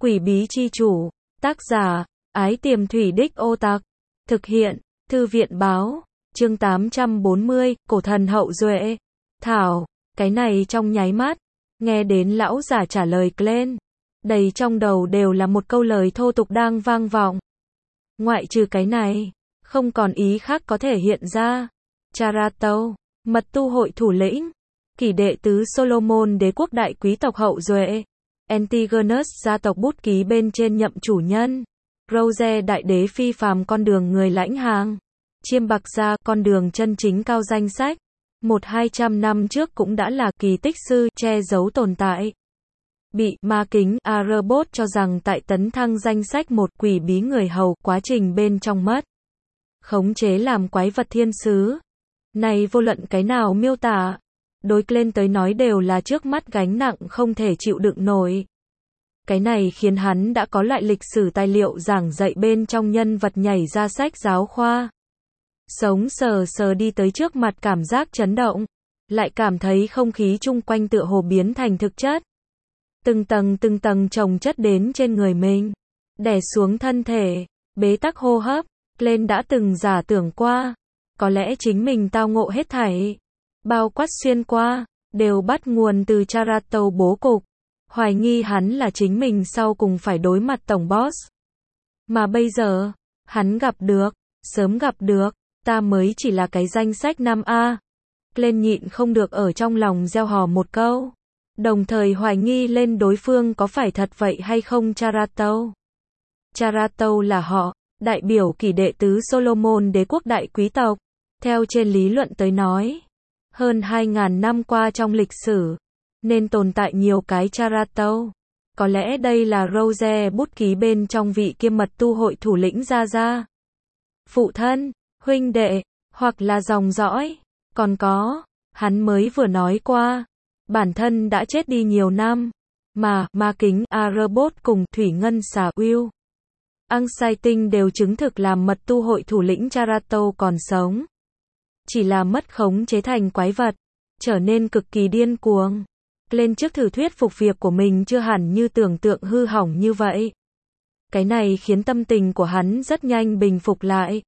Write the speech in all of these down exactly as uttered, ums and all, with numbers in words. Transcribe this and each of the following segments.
Quỷ bí chi chủ, tác giả, Ái Tiềm Thủy Đích Ô Tặc, thực hiện, Thư viện báo, chương tám trăm bốn mươi, Cổ thần hậu duệ. Thảo, cái này trong nháy mắt, nghe đến lão giả trả lời Glenn, đầy trong đầu đều là một câu lời thô tục đang vang vọng. Ngoại trừ cái này, không còn ý khác có thể hiện ra. Charato, mật tu hội thủ lĩnh, kỷ đệ tứ Solomon đế quốc đại quý tộc hậu duệ, Antigonus gia tộc bút ký bên trên nhậm chủ nhân, Rose đại đế phi phàm con đường người lãnh hàng, chiêm bạc gia con đường chân chính cao danh sách, một hai trăm năm trước cũng đã là kỳ tích sư, che giấu tồn tại. Bị ma kính Arebot cho rằng tại tấn thăng danh sách một quỷ bí người hầu, quá trình bên trong mất khống chế làm quái vật thiên sứ. Này vô luận cái nào miêu tả, đối lên tới nói đều là trước mắt gánh nặng không thể chịu đựng nổi. Cái này khiến hắn đã có loại lịch sử tài liệu giảng dạy bên trong nhân vật nhảy ra sách giáo khoa. Sống sờ sờ đi tới trước mặt cảm giác chấn động, lại cảm thấy không khí chung quanh tựa hồ biến thành thực chất. Từng tầng từng tầng chồng chất đến trên người mình, đè xuống thân thể, bế tắc hô hấp, lên đã từng giả tưởng qua. Có lẽ chính mình tao ngộ hết thảy, bao quát xuyên qua, đều bắt nguồn từ Charato bố cục. Hoài nghi hắn là chính mình sau cùng phải đối mặt tổng boss. Mà bây giờ, hắn gặp được, sớm gặp được, ta mới chỉ là cái danh sách năm A. Lên nhịn không được ở trong lòng gieo hò một câu. Đồng thời hoài nghi lên đối phương có phải thật vậy hay không Charato. Charato là họ, đại biểu kỷ đệ tứ Solomon đế quốc đại quý tộc. Theo trên lý luận tới nói, hơn hai ngàn năm qua trong lịch sử, nên tồn tại nhiều cái Charato. Có lẽ đây là Rose bút ký bên trong vị kiêm mật tu hội thủ lĩnh gia gia, phụ thân, huynh đệ, hoặc là dòng dõi. Còn có, hắn mới vừa nói qua, bản thân đã chết đi nhiều năm, mà ma kính Arebot cùng thủy ngân xà Will Anxiety đều chứng thực làm mật tu hội thủ lĩnh Charato còn sống. Chỉ là mất khống chế thành quái vật, trở nên cực kỳ điên cuồng. Lên trước thử thuyết phục việc của mình chưa hẳn như tưởng tượng hư hỏng như vậy. Cái này khiến tâm tình của hắn rất nhanh bình phục lại.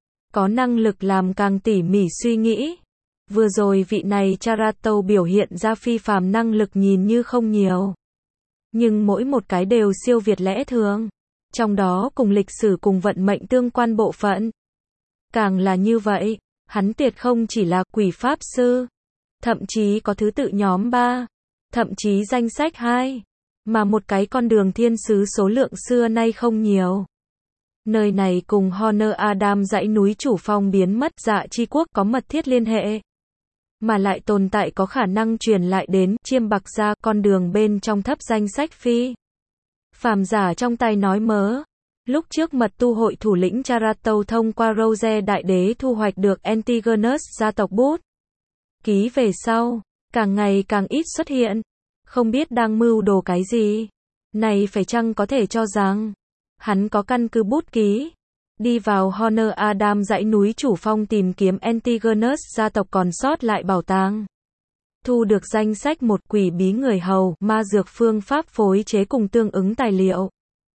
Có năng lực làm càng tỉ mỉ suy nghĩ. Vừa rồi vị này Charato biểu hiện ra phi phàm năng lực nhìn như không nhiều, nhưng mỗi một cái đều siêu việt lẽ thường. Trong đó cùng lịch sử cùng vận mệnh tương quan bộ phận. Càng là như vậy, hắn tuyệt không chỉ là quỷ pháp sư, thậm chí có thứ tự nhóm ba, thậm chí danh sách hai, mà một cái con đường thiên sứ số lượng xưa nay không nhiều. Nơi này cùng Honor Adam dãy núi chủ phong biến mất dạ chi quốc có mật thiết liên hệ, mà lại tồn tại có khả năng truyền lại đến chiêm bạc gia con đường bên trong thấp danh sách phi phàm giả trong tay nói mớ. Lúc trước mật tu hội thủ lĩnh Charato thông qua Rose đại đế thu hoạch được Antigonus gia tộc bút ký về sau, càng ngày càng ít xuất hiện, không biết đang mưu đồ cái gì. Này phải chăng có thể cho rằng, hắn có căn cứ bút ký, đi vào Honor Adam dãy núi chủ phong tìm kiếm Antigonus gia tộc còn sót lại bảo tàng. Thu được danh sách một quỷ bí người hầu, ma dược phương pháp phối chế cùng tương ứng tài liệu.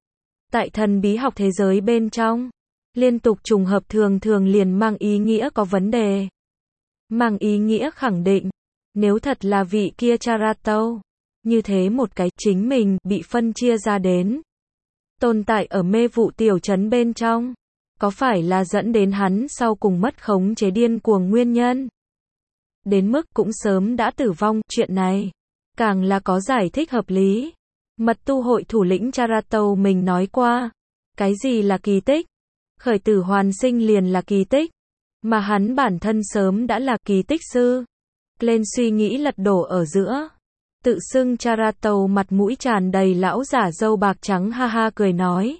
Tại thần bí học thế giới bên trong, liên tục trùng hợp thường thường liền mang ý nghĩa có vấn đề. Mang ý nghĩa khẳng định, nếu thật là vị kia Charato, như thế một cái chính mình bị phân chia ra đến. Tồn tại ở mê vụ tiểu trấn bên trong, có phải là dẫn đến hắn sau cùng mất khống chế điên cuồng nguyên nhân? Đến mức cũng sớm đã tử vong, chuyện này càng là có giải thích hợp lý. Mật tu hội thủ lĩnh Charato mình nói qua, cái gì là kỳ tích? Khởi tử hoàn sinh liền là kỳ tích, mà hắn bản thân sớm đã là kỳ tích sư. Lên suy nghĩ lật đổ ở giữa, tự xưng Charato mặt mũi tràn đầy lão giả râu bạc trắng ha ha cười nói.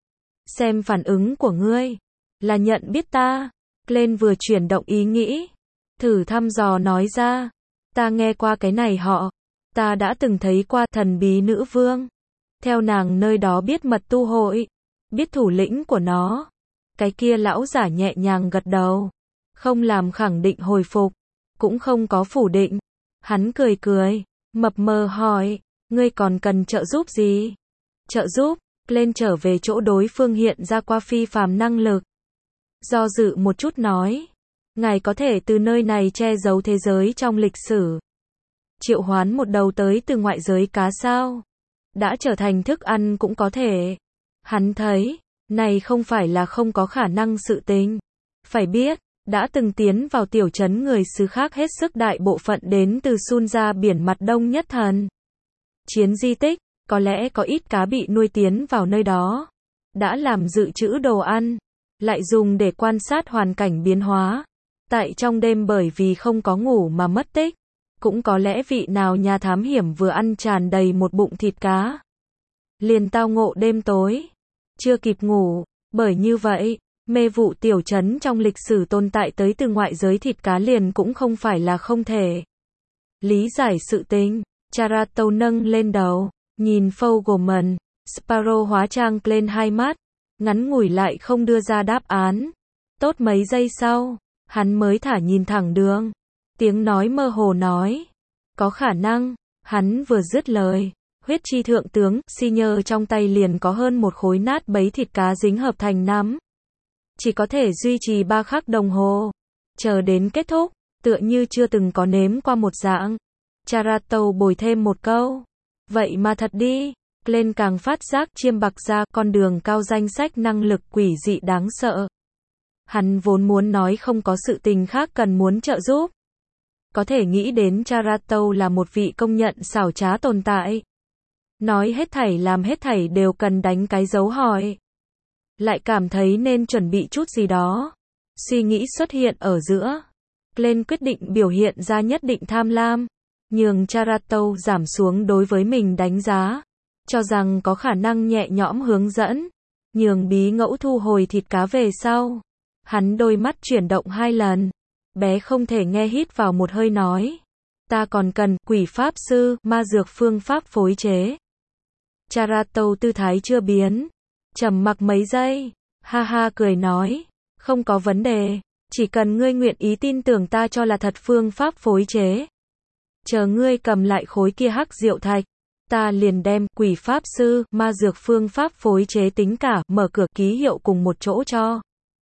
Xem phản ứng của ngươi, là nhận biết ta. Lên vừa chuyển động ý nghĩ, thử thăm dò nói ra, ta nghe qua cái này họ. Ta đã từng thấy qua thần bí nữ vương. Theo nàng nơi đó biết mật tu hội, biết thủ lĩnh của nó. Cái kia lão giả nhẹ nhàng gật đầu, không làm khẳng định hồi phục, cũng không có phủ định. Hắn cười cười, mập mờ hỏi, ngươi còn cần trợ giúp gì? trợ giúp, lên trở về chỗ đối phương hiện ra qua phi phàm năng lực. Do dự một chút nói, ngài có thể từ nơi này che giấu thế giới trong lịch sử. Triệu hoán một đầu tới từ ngoại giới cá sao? Đã trở thành thức ăn cũng có thể. Hắn thấy, này không phải là không có khả năng sự tình. Phải biết, đã từng tiến vào tiểu trấn người xứ khác hết sức đại bộ phận đến từ Sun ra biển mặt đông nhất thần. Chiến di tích, có lẽ có ít cá bị nuôi tiến vào nơi đó. Đã làm dự trữ đồ ăn, lại dùng để quan sát hoàn cảnh biến hóa. Tại trong đêm bởi vì không có ngủ mà mất tích. Cũng có lẽ vị nào nhà thám hiểm vừa ăn tràn đầy một bụng thịt cá. Liền tao ngộ đêm tối. Chưa kịp ngủ, bởi như vậy, mê vụ tiểu trấn trong lịch sử tồn tại tới từ ngoại giới thịt cá liền cũng không phải là không thể. Lý giải sự tình, Charato nâng lên đầu, nhìn Fogelman, Sparrow hóa trang lên hai mắt, ngắn ngủi lại không đưa ra đáp án. Tốt mấy giây sau, hắn mới thả nhìn thẳng đường. Tiếng nói mơ hồ nói, có khả năng, hắn vừa dứt lời, huyết chi thượng tướng, si nhơ trong tay liền có hơn một khối nát bấy thịt cá dính hợp thành nắm. Chỉ có thể duy trì ba khắc đồng hồ, chờ đến kết thúc, tựa như chưa từng có nếm qua một dạng. Charato bồi thêm một câu, vậy mà thật đi, lên càng phát giác chiêm bạc ra con đường cao danh sách năng lực quỷ dị đáng sợ. Hắn vốn muốn nói không có sự tình khác cần muốn trợ giúp. Có thể nghĩ đến Charato là một vị công nhận xảo trá tồn tại. Nói hết thảy làm hết thảy đều cần đánh cái dấu hỏi. Lại cảm thấy nên chuẩn bị chút gì đó. Suy nghĩ xuất hiện ở giữa. Glenn quyết định biểu hiện ra nhất định tham lam. Nhường Charato giảm xuống đối với mình đánh giá. Cho rằng có khả năng nhẹ nhõm hướng dẫn. Nhường bí ngẫu thu hồi thịt cá về sau. Hắn đôi mắt chuyển động hai lần. Bé không thể nghe hít vào một hơi nói. Ta còn cần quỷ pháp sư, ma dược phương pháp phối chế. Charato tư thái chưa biến. Trầm mặc mấy giây. Ha ha cười nói. Không có vấn đề. Chỉ cần ngươi nguyện ý tin tưởng ta cho là thật phương pháp phối chế. Chờ ngươi cầm lại khối kia hắc diệu thạch. Ta liền đem quỷ pháp sư, ma dược phương pháp phối chế tính cả, mở cửa ký hiệu cùng một chỗ cho.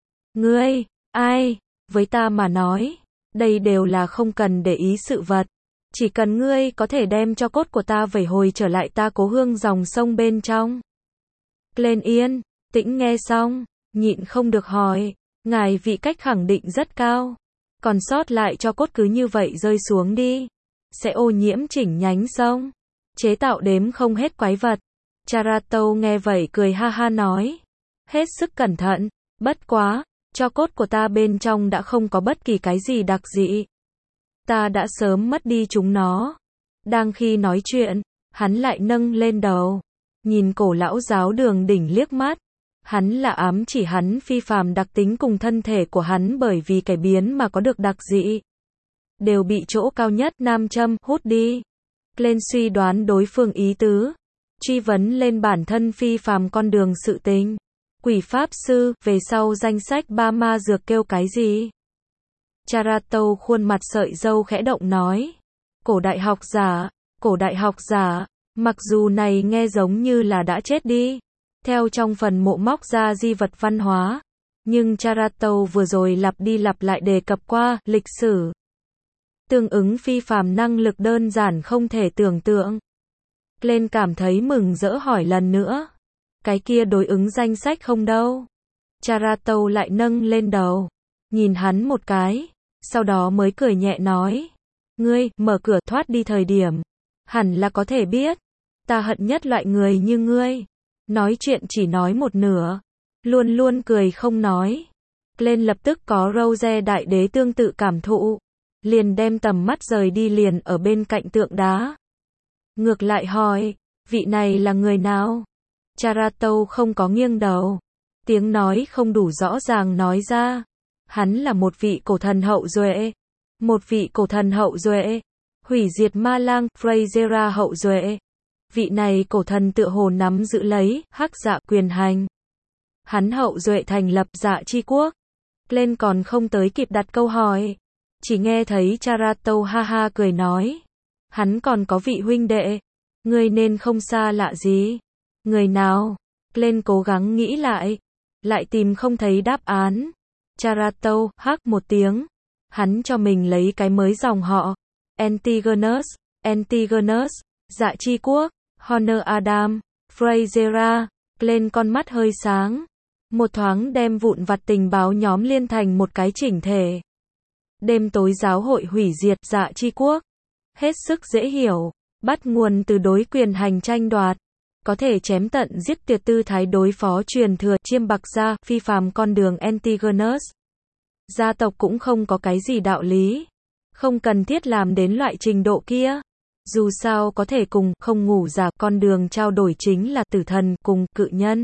Ngươi, ai? Với ta mà nói, đây đều là không cần để ý sự vật. Chỉ cần ngươi có thể đem cho cốt của ta vẩy hồi trở lại ta cố hương dòng sông bên trong. Glenn yên, tĩnh nghe xong, nhịn không được hỏi, ngài vị cách khẳng định rất cao. Còn sót lại cho cốt cứ như vậy rơi xuống đi. Sẽ ô nhiễm chỉnh nhánh sông. Chế tạo đếm không hết quái vật. Charato nghe vậy cười ha ha nói. Hết sức cẩn thận, bất quá. Cho cốt của ta bên trong đã không có bất kỳ cái gì đặc dị. Ta đã sớm mất đi chúng nó. Đang khi nói chuyện, hắn lại nâng lên đầu. Nhìn cổ lão giáo đường đỉnh liếc mắt. Hắn là ám chỉ hắn phi phàm đặc tính cùng thân thể của hắn bởi vì cải biến mà có được đặc dị. Đều bị chỗ cao nhất nam châm hút đi. Lên suy đoán đối phương ý tứ. Truy vấn lên bản thân phi phàm con đường sự tình. Quỷ pháp sư, về sau danh sách ba ma dược kêu cái gì? Charato khuôn mặt sợi râu khẽ động nói. Cổ đại học giả, cổ đại học giả, mặc dù này nghe giống như là đã chết đi. Theo trong phần mộ móc ra di vật văn hóa. Nhưng Charato vừa rồi lặp đi lặp lại đề cập qua, lịch sử. Tương ứng phi phàm năng lực đơn giản không thể tưởng tượng. Glenn cảm thấy mừng rỡ hỏi lần nữa. Cái kia đối ứng danh sách không đâu. Charato lại nâng lên đầu. Nhìn hắn một cái. Sau đó mới cười nhẹ nói. Ngươi, mở cửa thoát đi thời điểm. Hẳn là có thể biết. Ta hận nhất loại người như ngươi. Nói chuyện chỉ nói một nửa. Luôn luôn cười không nói. Glenn lập tức có Rose đại đế tương tự cảm thụ. Liền đem tầm mắt rời đi liền ở bên cạnh tượng đá. Ngược lại hỏi. Vị này là người nào? Charato không có nghiêng đầu. Tiếng nói không đủ rõ ràng nói ra. Hắn là một vị cổ thần hậu duệ. Một vị cổ thần hậu duệ. Hủy diệt ma lang, Freyzera hậu duệ. Vị này cổ thần tựa hồ nắm giữ lấy, hắc dạ quyền hành. Hắn hậu duệ thành lập dạ chi quốc. Lên còn không tới kịp đặt câu hỏi. Chỉ nghe thấy Charato ha ha cười nói. Hắn còn có vị huynh đệ. Ngươi nên không xa lạ gì. Người nào? Glenn cố gắng nghĩ lại. Lại tìm không thấy đáp án. Charato, hắc một tiếng. Hắn cho mình lấy cái mới dòng họ. Antigonus, Antigonus, Dạ Chi Quốc, Honor Adam, Frasera. Glenn con mắt hơi sáng. Một thoáng đem vụn vặt tình báo nhóm liên thành một cái chỉnh thể. Đêm tối giáo hội hủy diệt Dạ Chi Quốc. Hết sức dễ hiểu. Bắt nguồn từ đối quyền hành tranh đoạt. Có thể chém tận giết tuyệt tư thái đối phó truyền thừa chiêm bạc gia phi phàm con đường Antigonus. Gia tộc cũng không có cái gì đạo lý. Không cần thiết làm đến loại trình độ kia. Dù sao có thể cùng không ngủ giả con đường trao đổi chính là tử thần cùng cự nhân.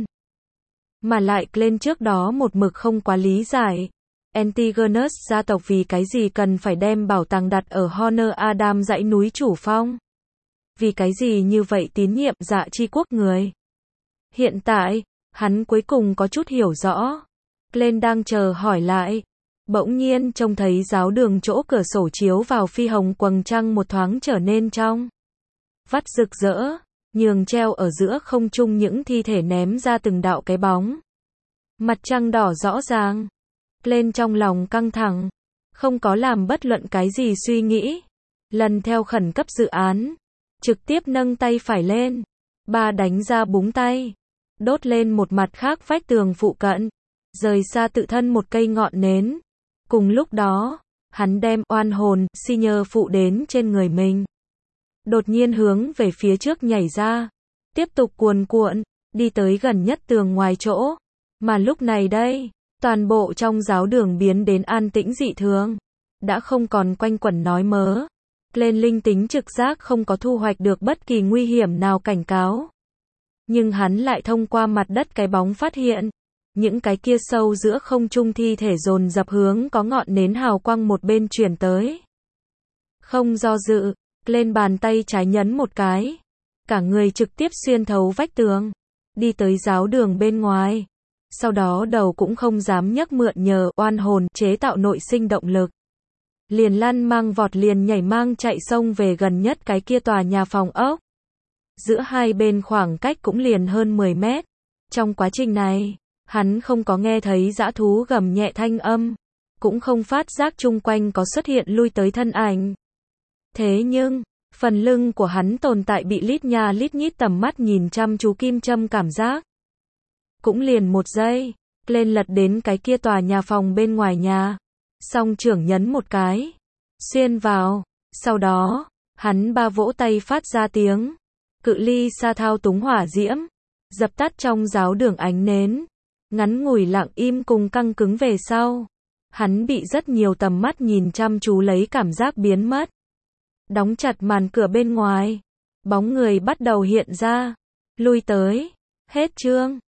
Mà lại lên trước đó một mực không quá lý giải. Antigonus gia tộc vì cái gì cần phải đem bảo tàng đặt ở Honor Adam dãy núi chủ phong. Vì cái gì như vậy tín nhiệm Dạ Chi Quốc người. Hiện tại, hắn cuối cùng có chút hiểu rõ. Glenn đang chờ hỏi lại. Bỗng nhiên trông thấy giáo đường chỗ cửa sổ chiếu vào phi hồng quầng trăng một thoáng trở nên trong vắt rực rỡ, nhường treo ở giữa không trung những thi thể ném ra từng đạo cái bóng. Mặt trăng đỏ rõ ràng. Glenn trong lòng căng thẳng. Không có làm bất luận cái gì suy nghĩ. Lần theo khẩn cấp dự án. Trực tiếp nâng tay phải lên. Ba đánh ra búng tay. Đốt lên một mặt khác vách tường phụ cận. Rời xa tự thân một cây ngọn nến. Cùng lúc đó, hắn đem oan hồn, si nhơ phụ đến trên người mình. Đột nhiên hướng về phía trước nhảy ra. Tiếp tục cuồn cuộn, đi tới gần nhất tường ngoài chỗ. Mà lúc này đây, toàn bộ trong giáo đường biến đến an tĩnh dị thường. Đã không còn quanh quẩn nói mớ. Lên linh tính trực giác không có thu hoạch được bất kỳ nguy hiểm nào cảnh cáo. Nhưng hắn lại thông qua mặt đất cái bóng phát hiện. Những cái kia sâu giữa không trung thi thể dồn dập hướng có ngọn nến hào quang một bên chuyển tới. Không do dự, lên bàn tay trái nhấn một cái. Cả người trực tiếp xuyên thấu vách tường. Đi tới giáo đường bên ngoài. Sau đó đầu cũng không dám nhấc mượn nhờ oan hồn chế tạo nội sinh động lực. Liền lăn mang vọt liền nhảy mang chạy xông về gần nhất cái kia tòa nhà phòng ốc. Giữa hai bên khoảng cách cũng liền hơn mười mét. Trong quá trình này, hắn không có nghe thấy dã thú gầm nhẹ thanh âm. Cũng không phát giác chung quanh có xuất hiện lui tới thân ảnh. Thế nhưng, phần lưng của hắn tồn tại bị lít nha lít nhít tầm mắt nhìn chăm chú kim châm cảm giác. Cũng liền một giây, lên lật đến cái kia tòa nhà phòng bên ngoài nhà. Song trưởng nhấn một cái. Xuyên vào. Sau đó, hắn ba vỗ tay phát ra tiếng. Cự ly xa thao túng hỏa diễm. Dập tắt trong giáo đường ánh nến. Ngắn ngủi lặng im cùng căng cứng về sau. Hắn bị rất nhiều tầm mắt nhìn chăm chú lấy cảm giác biến mất. Đóng chặt màn cửa bên ngoài. Bóng người bắt đầu hiện ra. Lui tới. Hết chương.